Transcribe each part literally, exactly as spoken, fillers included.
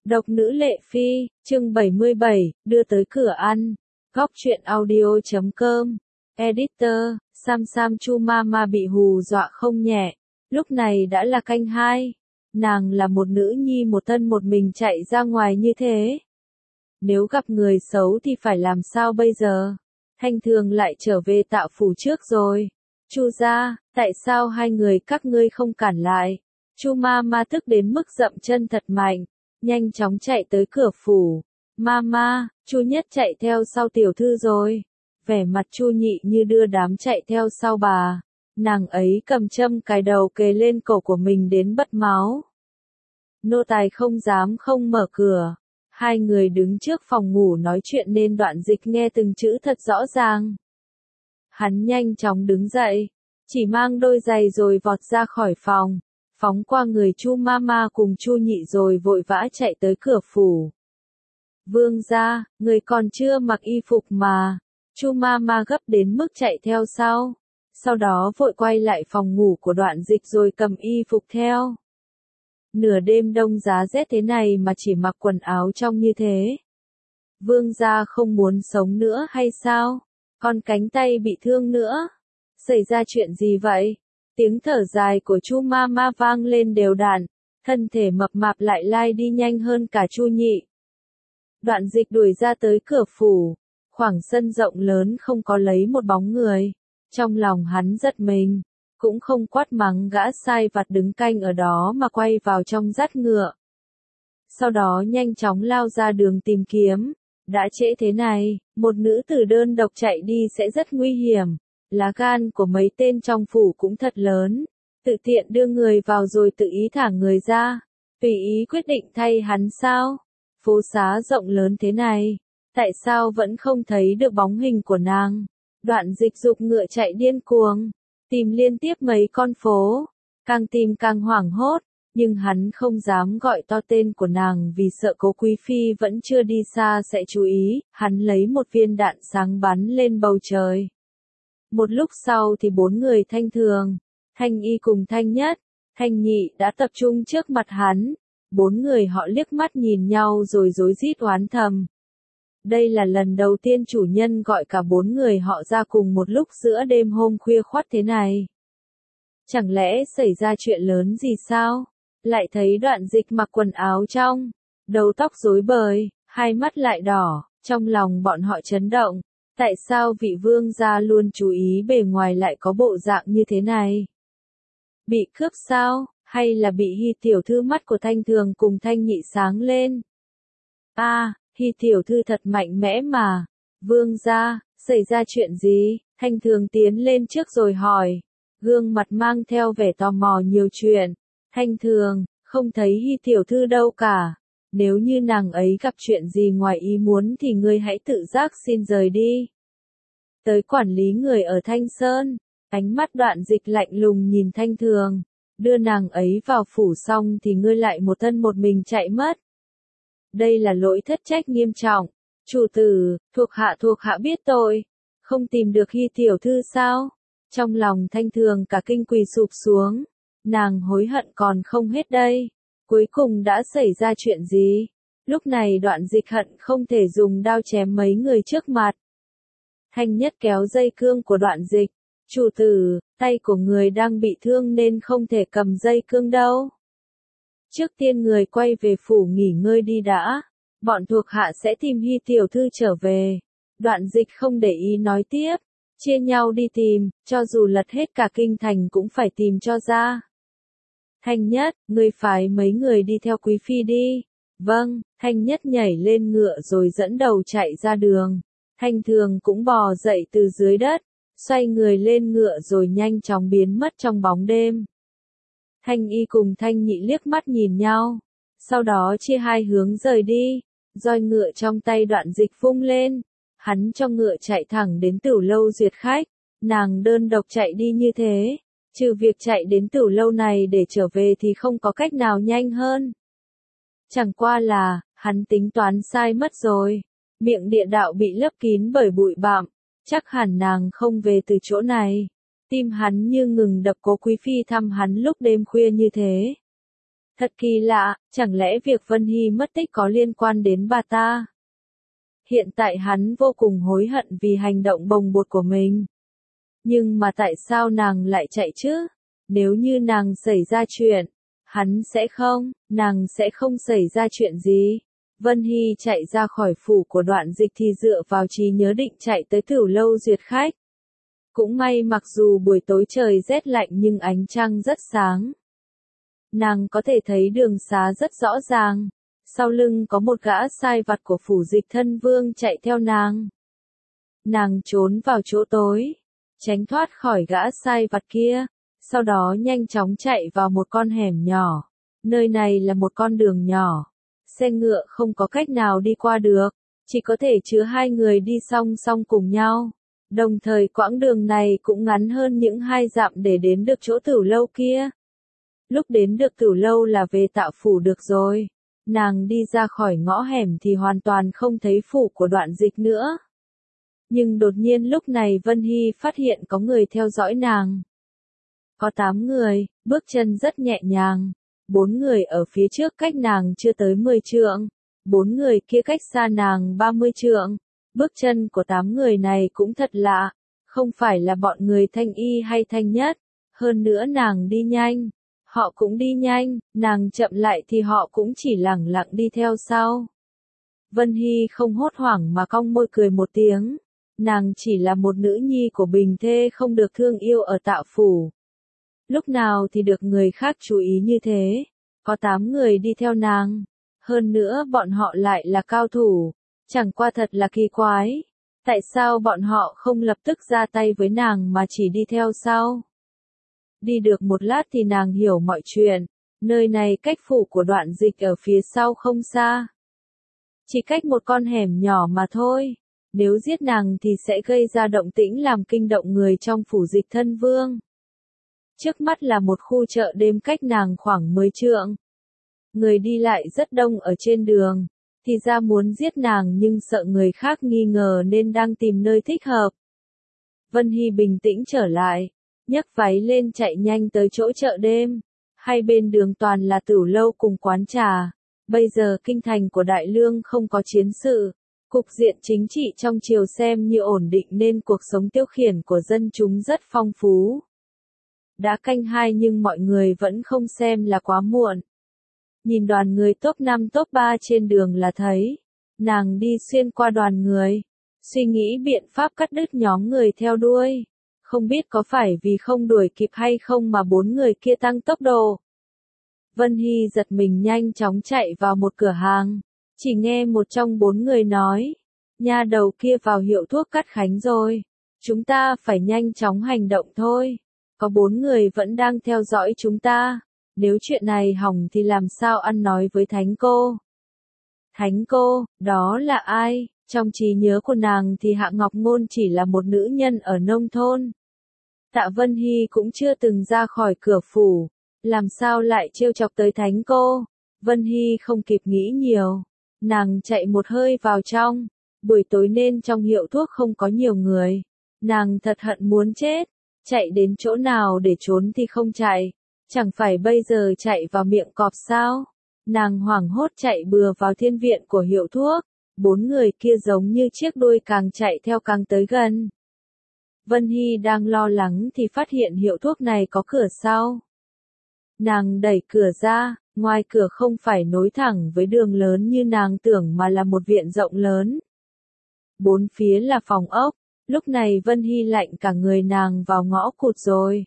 Độc nữ Lệ Phi, chương bảy mươi bảy, đưa tới cửa ăn. Góc truyện audio chấm com. Editor, Sam Sam Chu Mama bị hù dọa không nhẹ. Lúc này đã là canh hai. Nàng là một nữ nhi một thân một mình chạy ra ngoài như thế. Nếu gặp người xấu thì phải làm sao bây giờ? Thanh Thường lại trở về Tạo Phủ trước rồi. Chu gia, tại sao hai người các ngươi không cản lại? Chu Mama tức đến mức dậm chân thật mạnh, nhanh chóng chạy tới cửa phủ. Mama, Chu Nhất chạy theo sau tiểu thư rồi. Vẻ mặt Chu Nhị như đưa đám chạy theo sau bà. Nàng ấy cầm châm cài đầu kề lên cổ của mình đến bật máu. Nô tài không dám không mở cửa. Hai người đứng trước phòng ngủ nói chuyện nên Đoạn Dịch nghe từng chữ thật rõ ràng. Hắn nhanh chóng đứng dậy, chỉ mang đôi giày rồi vọt ra khỏi phòng, phóng qua người Chu Mama cùng Chu Nhị rồi vội vã chạy tới cửa phủ. Vương gia, người còn chưa mặc y phục mà. Chu Mama gấp đến mức chạy theo sau, sau đó vội quay lại phòng ngủ của Đoạn Dịch rồi cầm y phục theo. Nửa đêm đông giá rét thế này mà chỉ mặc quần áo trong như thế. Vương gia không muốn sống nữa hay sao? Con cánh tay bị thương nữa. Xảy ra chuyện gì vậy? Tiếng thở dài của Chu Mama vang lên đều đặn, thân thể mập mạp lại lai đi nhanh hơn cả Chu Nhị. Đoạn Dịch đuổi ra tới cửa phủ, khoảng sân rộng lớn không có lấy một bóng người. Trong lòng hắn giật mình, cũng không quát mắng gã sai vặt đứng canh ở đó mà quay vào trong dắt ngựa. Sau đó nhanh chóng lao ra đường tìm kiếm. Đã trễ thế này, một nữ tử đơn độc chạy đi sẽ rất nguy hiểm. Lá gan của mấy tên trong phủ cũng thật lớn. Tự tiện đưa người vào rồi tự ý thả người ra. Tùy ý quyết định thay hắn sao? Phố xá rộng lớn thế này, tại sao vẫn không thấy được bóng hình của nàng? Đoạn Dịch giục ngựa chạy điên cuồng, tìm liên tiếp mấy con phố, càng tìm càng hoảng hốt, nhưng hắn không dám gọi to tên của nàng vì sợ Cố Quý Phi vẫn chưa đi xa sẽ chú ý. Hắn lấy một viên đạn sáng bắn lên bầu trời. Một lúc sau thì bốn người Thanh Thường, Thanh Y cùng Thanh Nhất, Thanh Nhị đã tập trung trước mặt hắn. Bốn người họ liếc mắt nhìn nhau rồi rối rít oán thầm. Đây là lần đầu tiên chủ nhân gọi cả bốn người họ ra cùng một lúc giữa đêm hôm khuya khoắt thế này. Chẳng lẽ xảy ra chuyện lớn gì sao? Lại thấy Đoạn Dịch mặc quần áo trong, đầu tóc rối bời, hai mắt lại đỏ, trong lòng bọn họ chấn động. Tại sao vị vương gia luôn chú ý bề ngoài lại có bộ dạng như thế này? Bị cướp sao? Hay là bị Hi tiểu thư? Mắt của Thanh Thường cùng Thanh Nhị sáng lên. A, à, Hi tiểu thư thật mạnh mẽ mà. Vương gia, xảy ra chuyện gì? Thanh Thường tiến lên trước rồi hỏi. Gương mặt mang theo vẻ tò mò nhiều chuyện. Thanh Thường, không thấy Hi tiểu thư đâu cả. Nếu như nàng ấy gặp chuyện gì ngoài ý muốn thì ngươi hãy tự giác xin rời đi. Tới quản lý người ở Thanh Sơn, ánh mắt Đoạn Dịch lạnh lùng nhìn Thanh Thường. Đưa nàng ấy vào phủ xong thì ngươi lại một thân một mình chạy mất. Đây là lỗi thất trách nghiêm trọng. Chủ tử, thuộc hạ thuộc hạ biết tội. Không tìm được Hi tiểu thư sao? Trong lòng Thanh Thường cả kinh quỳ sụp xuống. Nàng hối hận còn không hết đây. Cuối cùng đã xảy ra chuyện gì? Lúc này Đoạn Dịch hận không thể dùng đao chém mấy người trước mặt. Thanh Nhất kéo dây cương của Đoạn Dịch. Chủ tử, tay của người đang bị thương nên không thể cầm dây cương đâu. Trước tiên người quay về phủ nghỉ ngơi đi đã. Bọn thuộc hạ sẽ tìm Hi tiểu thư trở về. Đoạn Dịch không để ý nói tiếp. Chia nhau đi tìm, cho dù lật hết cả kinh thành cũng phải tìm cho ra. Thanh Nhất, ngươi phái mấy người đi theo Quý Phi đi. Vâng, Thanh Nhất nhảy lên ngựa rồi dẫn đầu chạy ra đường. Thanh Thường cũng bò dậy từ dưới đất, xoay người lên ngựa rồi nhanh chóng biến mất trong bóng đêm. Thanh Y cùng Thanh Nhị liếc mắt nhìn nhau, sau đó chia hai hướng rời đi. Roi ngựa trong tay Đoạn Dịch vung lên, hắn cho ngựa chạy thẳng đến Tửu lâu duyệt khách. Nàng đơn độc chạy đi như thế, trừ việc chạy đến Tửu lâu này để trở về thì không có cách nào nhanh hơn. Chẳng qua là, hắn tính toán sai mất rồi. Miệng địa đạo bị lấp kín bởi bụi bặm, chắc hẳn nàng không về từ chỗ này. Tim hắn như ngừng đập. Cố Quý Phi thăm hắn lúc đêm khuya như thế. Thật kỳ lạ, chẳng lẽ việc Vân Hy mất tích có liên quan đến bà ta? Hiện tại hắn vô cùng hối hận vì hành động bồng bột của mình. Nhưng mà tại sao nàng lại chạy chứ? Nếu như nàng xảy ra chuyện, hắn sẽ không, nàng sẽ không xảy ra chuyện gì. Vân Hy chạy ra khỏi phủ của Đoạn Dịch thì dựa vào trí nhớ định chạy tới Tửu Lâu duyệt khách. Cũng may mặc dù buổi tối trời rét lạnh nhưng ánh trăng rất sáng. Nàng có thể thấy đường xá rất rõ ràng. Sau lưng có một gã sai vặt của phủ Dịch Thân Vương chạy theo nàng. Nàng trốn vào chỗ tối, tránh thoát khỏi gã sai vặt kia, sau đó nhanh chóng chạy vào một con hẻm nhỏ. Nơi này là một con đường nhỏ, xe ngựa không có cách nào đi qua được, chỉ có thể chứa hai người đi song song cùng nhau. Đồng thời quãng đường này cũng ngắn hơn những hai dặm để đến được chỗ Tửu Lâu kia. Lúc đến được Tửu Lâu là về Tạo phủ được rồi. Nàng đi ra khỏi ngõ hẻm thì hoàn toàn không thấy phủ của Đoạn Dịch nữa. Nhưng đột nhiên lúc này Vân Hy phát hiện có người theo dõi nàng. Có tám người, bước chân rất nhẹ nhàng. Bốn người ở phía trước cách nàng chưa tới mười trượng. Bốn người kia cách xa nàng ba mươi trượng. Bước chân của tám người này cũng thật lạ. Không phải là bọn người Thanh Y hay Thanh Nhất. Hơn nữa nàng đi nhanh. Họ cũng đi nhanh, nàng chậm lại thì họ cũng chỉ lẳng lặng đi theo sau. Vân Hy không hốt hoảng mà cong môi cười một tiếng. Nàng chỉ là một nữ nhi của Bình Thê không được thương yêu ở Tạo phủ. Lúc nào thì được người khác chú ý như thế. Có tám người đi theo nàng. Hơn nữa bọn họ lại là cao thủ. Chẳng qua thật là kỳ quái. Tại sao bọn họ không lập tức ra tay với nàng mà chỉ đi theo sau? Đi được một lát thì nàng hiểu mọi chuyện. Nơi này cách phủ của Đoạn Dịch ở phía sau không xa. Chỉ cách một con hẻm nhỏ mà thôi. Nếu giết nàng thì sẽ gây ra động tĩnh làm kinh động người trong phủ Dịch Thân Vương. Trước mắt là một khu chợ đêm cách nàng khoảng mười trượng. Người đi lại rất đông ở trên đường. Thì ra muốn giết nàng nhưng sợ người khác nghi ngờ nên đang tìm nơi thích hợp. Vân Hy bình tĩnh trở lại. Nhấc váy lên chạy nhanh tới chỗ chợ đêm. Hai bên đường toàn là Tửu Lâu cùng quán trà. Bây giờ kinh thành của Đại Lương không có chiến sự. Cục diện chính trị trong triều xem như ổn định nên cuộc sống tiêu khiển của dân chúng rất phong phú. Đã canh hai nhưng mọi người vẫn không xem là quá muộn. Nhìn đoàn người top năm top ba trên đường là thấy. Nàng đi xuyên qua đoàn người. Suy nghĩ biện pháp cắt đứt nhóm người theo đuôi. Không biết có phải vì không đuổi kịp hay không mà bốn người kia tăng tốc độ. Vân Hy giật mình nhanh chóng chạy vào một cửa hàng. Chỉ nghe một trong bốn người nói. Nha đầu kia vào hiệu thuốc cắt khánh rồi. Chúng ta phải nhanh chóng hành động thôi. Có bốn người vẫn đang theo dõi chúng ta. Nếu chuyện này hỏng thì làm sao ăn nói với Thánh cô? Thánh cô, đó là ai? Trong trí nhớ của nàng thì Hạ Ngọc Ngôn chỉ là một nữ nhân ở nông thôn. Tạ Vân Hy cũng chưa từng ra khỏi cửa phủ. Làm sao lại trêu chọc tới Thánh cô? Vân Hy không kịp nghĩ nhiều. Nàng chạy một hơi vào trong. Buổi tối nên trong hiệu thuốc không có nhiều người. Nàng thật hận muốn chết. Chạy đến chỗ nào để trốn thì không chạy. Chẳng phải bây giờ chạy vào miệng cọp sao? Nàng hoảng hốt chạy bừa vào thiên viện của hiệu thuốc. Bốn người kia giống như chiếc đuôi càng chạy theo càng tới gần. Vân Hy đang lo lắng thì phát hiện hiệu thuốc này có cửa sau. Nàng đẩy cửa ra, ngoài cửa không phải nối thẳng với đường lớn như nàng tưởng mà là một viện rộng lớn. Bốn phía là phòng ốc, lúc này Vân Hy lạnh cả người nàng vào ngõ cụt rồi.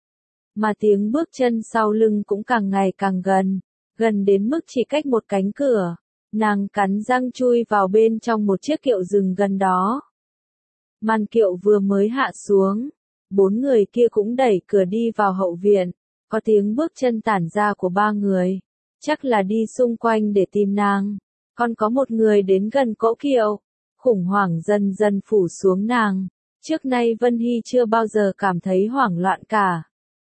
Mà tiếng bước chân sau lưng cũng càng ngày càng gần, gần đến mức chỉ cách một cánh cửa. Nàng cắn răng chui vào bên trong một chiếc kiệu dừng gần đó. Màn kiệu vừa mới hạ xuống, bốn người kia cũng đẩy cửa đi vào hậu viện, có tiếng bước chân tản ra của ba người, chắc là đi xung quanh để tìm nàng. Còn có một người đến gần cỗ kiệu, khủng hoảng dần dần phủ xuống nàng. Trước nay Vân Hy chưa bao giờ cảm thấy hoảng loạn cả.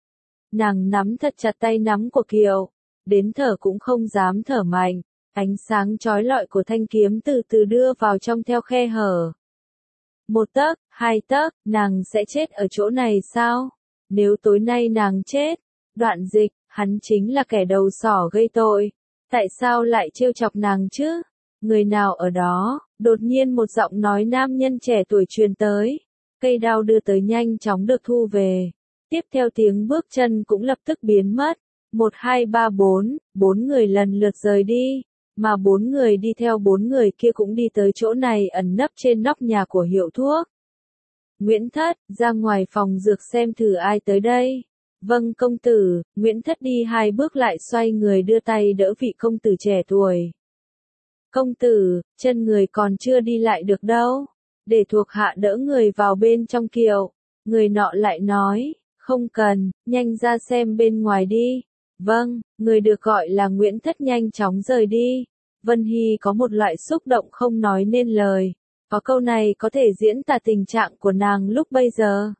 Nàng nắm thật chặt tay nắm của kiệu, đến thở cũng không dám thở mạnh. Ánh sáng chói lọi của thanh kiếm từ từ đưa vào trong theo khe hở. Một tấc, hai tấc, nàng sẽ chết ở chỗ này sao? Nếu tối nay nàng chết, Đoạn Dịch, Hắn chính là kẻ đầu sỏ gây tội. Tại sao lại trêu chọc nàng chứ? Người nào ở đó? Đột nhiên một giọng nói nam nhân trẻ tuổi truyền tới. Cây đao đưa tới nhanh chóng được thu về. Tiếp theo tiếng bước chân cũng lập tức biến mất. Một hai ba bốn, bốn người lần lượt rời đi. Mà bốn người đi theo bốn người kia cũng đi tới chỗ này ẩn nấp trên nóc nhà của hiệu thuốc. Nguyễn Thất, ra ngoài phòng dược xem thử ai tới đây. Vâng công tử, Nguyễn Thất đi hai bước lại xoay người đưa tay đỡ vị công tử trẻ tuổi. Công tử, chân người còn chưa đi lại được đâu. Để thuộc hạ đỡ người vào bên trong kiệu. Người nọ lại nói, không cần, nhanh ra xem bên ngoài đi. Vâng, người được gọi là Nguyễn Thất nhanh chóng rời đi. Vân Hy có một loại xúc động không nói nên lời. Có câu này có thể diễn tả tình trạng của nàng lúc bây giờ.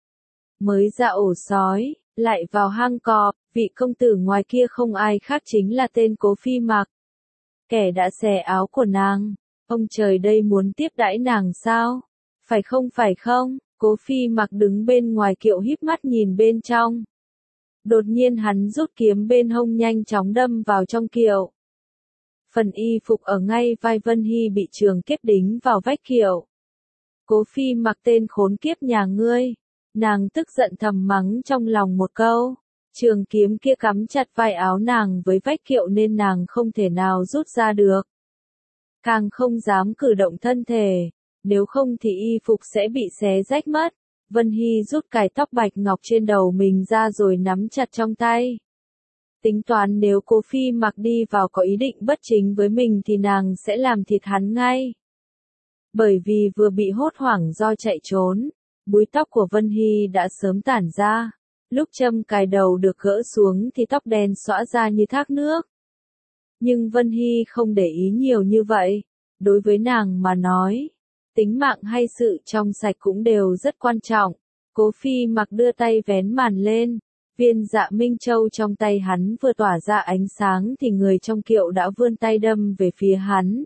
Mới ra ổ sói, lại vào hang cọp, vị công tử ngoài kia không ai khác chính là tên Cố Phi Mặc. Kẻ đã xẻ áo của nàng. Ông trời đây muốn tiếp đãi nàng sao? Phải không phải không? Cố Phi Mặc đứng bên ngoài kiệu híp mắt nhìn bên trong. Đột nhiên hắn rút kiếm bên hông nhanh chóng đâm vào trong kiệu. Phần y phục ở ngay vai Vân Hy bị trường kiếp đính vào vách kiệu. Cố Phi Mặc tên khốn kiếp nhà ngươi. Nàng tức giận thầm mắng trong lòng một câu. Trường kiếm kia cắm chặt vai áo nàng với vách kiệu nên nàng không thể nào rút ra được. Càng không dám cử động thân thể. Nếu không thì y phục sẽ bị xé rách mất. Vân Hy rút cài tóc bạch ngọc trên đầu mình ra rồi nắm chặt trong tay. Tính toán nếu Cố Phi Mặc đi vào có ý định bất chính với mình thì nàng sẽ làm thịt hắn ngay. Bởi vì vừa bị hốt hoảng do chạy trốn, búi tóc của Vân Hy đã sớm tản ra. Lúc châm cài đầu được gỡ xuống thì tóc đen xõa ra như thác nước. Nhưng Vân Hy không để ý nhiều như vậy. Đối với nàng mà nói, tính mạng hay sự trong sạch cũng đều rất quan trọng. Cố Phi Mặc đưa tay vén màn lên. Viên Dạ Minh Châu trong tay hắn vừa tỏa ra ánh sáng thì người trong kiệu đã vươn tay đâm về phía hắn.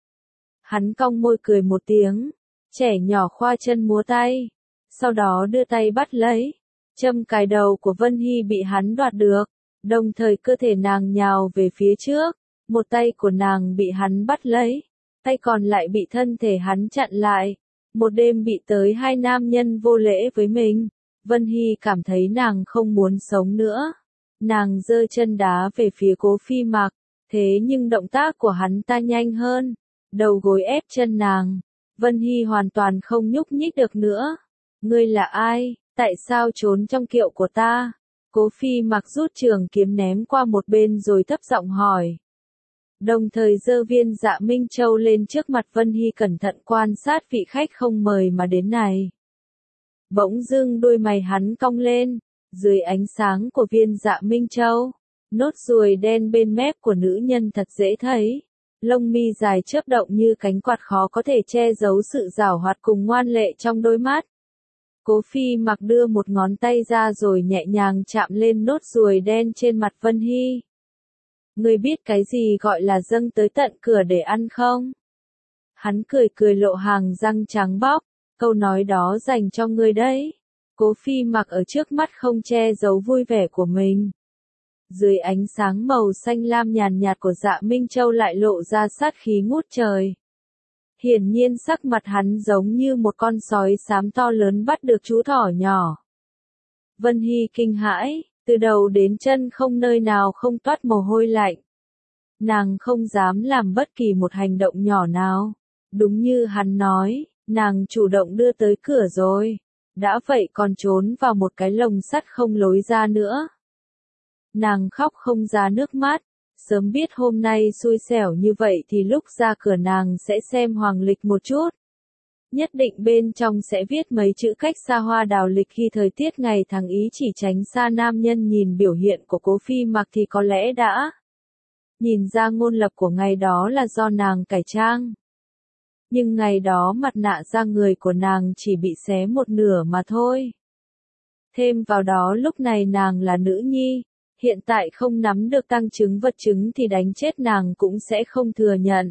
Hắn cong môi cười một tiếng. Trẻ nhỏ khoa chân múa tay. Sau đó đưa tay bắt lấy. Châm cài đầu của Vân Hy bị hắn đoạt được. Đồng thời cơ thể nàng nhào về phía trước. Một tay của nàng bị hắn bắt lấy. Tay còn lại bị thân thể hắn chặn lại. Một đêm bị tới hai nam nhân vô lễ với mình. Vân Hy cảm thấy nàng không muốn sống nữa. Nàng giơ chân đá về phía Cố Phi Mặc. Thế nhưng động tác của hắn ta nhanh hơn. Đầu gối ép chân nàng. Vân Hy hoàn toàn không nhúc nhích được nữa. Ngươi là ai? Tại sao trốn trong kiệu của ta? Cố Phi Mặc rút trường kiếm ném qua một bên rồi thấp giọng hỏi. Đồng thời giơ viên Dạ Minh Châu lên trước mặt Vân Hy cẩn thận quan sát vị khách không mời mà đến này. Bỗng dưng đôi mày hắn cong lên, dưới ánh sáng của viên Dạ Minh Châu, nốt ruồi đen bên mép của nữ nhân thật dễ thấy. Lông mi dài chớp động như cánh quạt khó có thể che giấu sự giảo hoạt cùng ngoan lệ trong đôi mắt. Cố Phi Mặc đưa một ngón tay ra rồi nhẹ nhàng chạm lên nốt ruồi đen trên mặt Vân Hy. Ngươi biết cái gì gọi là dâng tới tận cửa để ăn không? Hắn cười cười lộ hàng răng trắng bóc. Câu nói đó dành cho ngươi đấy. Cố Phi Mặc ở trước mắt không che giấu vui vẻ của mình. Dưới ánh sáng màu xanh lam nhàn nhạt của Dạ Minh Châu lại lộ ra sát khí ngút trời. Hiển nhiên sắc mặt hắn giống như một con sói xám to lớn bắt được chú thỏ nhỏ. Vân Hy kinh hãi, từ đầu đến chân không nơi nào không toát mồ hôi lạnh. Nàng không dám làm bất kỳ một hành động nhỏ nào. Đúng như hắn nói, nàng chủ động đưa tới cửa rồi. Đã vậy còn trốn vào một cái lồng sắt không lối ra nữa. Nàng khóc không ra nước mắt. Sớm biết hôm nay xui xẻo như vậy thì lúc ra cửa nàng sẽ xem hoàng lịch một chút. Nhất định bên trong sẽ viết mấy chữ cách xa hoa đào lịch khi thời tiết ngày tháng ý chỉ tránh xa nam nhân nhìn biểu hiện của Cố Phi Mặc thì có lẽ đã nhìn ra ngôn lập của ngày đó là do nàng cải trang. Nhưng ngày đó mặt nạ da người của nàng chỉ bị xé một nửa mà thôi. Thêm vào đó lúc này nàng là nữ nhi. Hiện tại không nắm được tăng chứng vật chứng thì đánh chết nàng cũng sẽ không thừa nhận.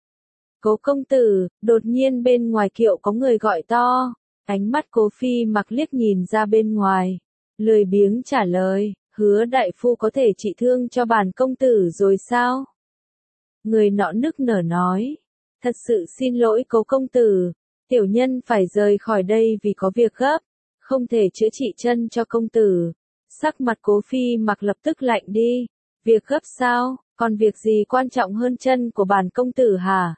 Cố công tử, đột nhiên bên ngoài kiệu có người gọi to. Ánh mắt Cố Phi Mặc liếc nhìn ra bên ngoài. Lười biếng trả lời, Hứa đại phu có thể trị thương cho bản công tử rồi sao? Người nọ nức nở nói. Thật sự xin lỗi Cố công tử, tiểu nhân phải rời khỏi đây vì có việc gấp, không thể chữa trị chân cho công tử. Sắc mặt Cố Phi Mặc lập tức lạnh đi. Việc gấp sao, còn việc gì quan trọng hơn chân của bản công tử hả?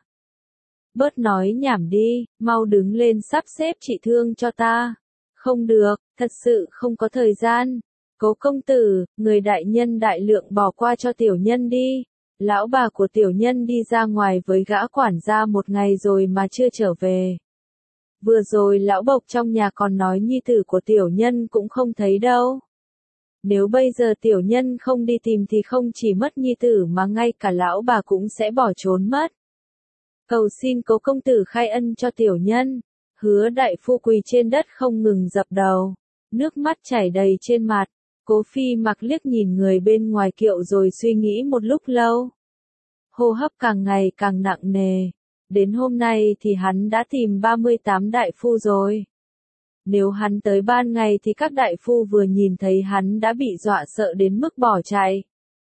Bớt nói nhảm đi, mau đứng lên sắp xếp trị thương cho ta. Không được, thật sự không có thời gian. Cố công tử, người đại nhân đại lượng bỏ qua cho tiểu nhân đi. Lão bà của tiểu nhân đi ra ngoài với gã quản gia một ngày rồi mà chưa trở về. Vừa rồi lão bộc trong nhà còn nói nhi tử của tiểu nhân cũng không thấy đâu. Nếu bây giờ tiểu nhân không đi tìm thì không chỉ mất nhi tử mà ngay cả lão bà cũng sẽ bỏ trốn mất. Cầu xin Cố công tử khai ân cho tiểu nhân. Hứa đại phu quỳ trên đất không ngừng dập đầu, nước mắt chảy đầy trên mặt. Cố Phi Mặc liếc nhìn người bên ngoài kiệu rồi suy nghĩ một lúc lâu. Hô hấp càng ngày càng nặng nề. Đến hôm nay thì hắn đã tìm ba mươi tám đại phu rồi. Nếu hắn tới ban ngày thì các đại phu vừa nhìn thấy hắn đã bị dọa sợ đến mức bỏ chạy.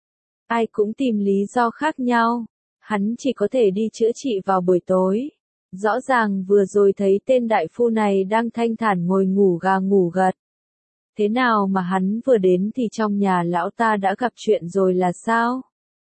Ai cũng tìm lý do khác nhau. Hắn chỉ có thể đi chữa trị vào buổi tối. Rõ ràng vừa rồi thấy tên đại phu này đang thanh thản ngồi ngủ gà ngủ gật. Thế nào mà hắn vừa đến thì trong nhà lão ta đã gặp chuyện rồi là sao?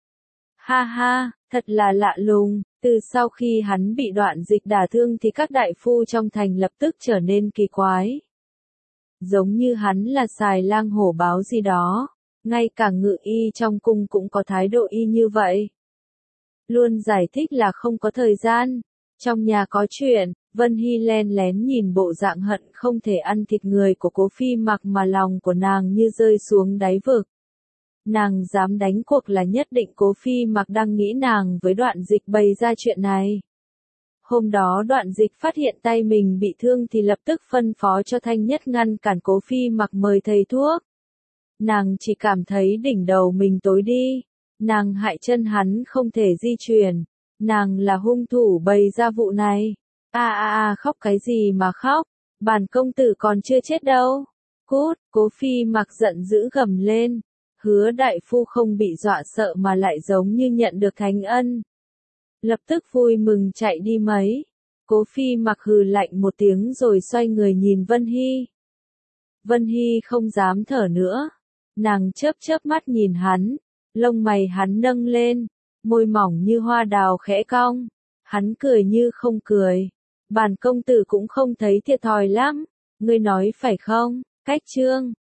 Ha ha, thật là lạ lùng, từ sau khi hắn bị đoạn dịch đả thương thì các đại phu trong thành lập tức trở nên kỳ quái. Giống như hắn là xài lang hổ báo gì đó, ngay cả ngự y trong cung cũng có thái độ y như vậy. Luôn giải thích là không có thời gian, trong nhà có chuyện. Vân Hy len lén nhìn bộ dạng hận không thể ăn thịt người của Cố Phi Mặc mà lòng của nàng như rơi xuống đáy vực. Nàng dám đánh cuộc là nhất định Cố Phi Mặc đang nghĩ nàng với đoạn dịch bày ra chuyện này. Hôm đó đoạn dịch phát hiện tay mình bị thương thì lập tức phân phó cho Thanh Nhất ngăn cản Cố Phi Mặc mời thầy thuốc. Nàng chỉ cảm thấy đỉnh đầu mình tối đi. Nàng hại chân hắn không thể di chuyển. Nàng là hung thủ bày ra vụ này. A a a khóc cái gì mà khóc, bản công tử còn chưa chết đâu. Cút, Cố Phi Mặc giận dữ gầm lên. Hứa đại phu không bị dọa sợ mà lại giống như nhận được thánh ân. Lập tức vui mừng chạy đi mấy. Cố Phi Mặc hừ lạnh một tiếng rồi xoay người nhìn Vân Hy. Vân Hy không dám thở nữa. Nàng chớp chớp mắt nhìn hắn. Lông mày hắn nâng lên. Môi mỏng như hoa đào khẽ cong. Hắn cười như không cười. Bản công tử cũng không thấy thiệt thòi lắm. Ngươi nói phải không? Cách chương.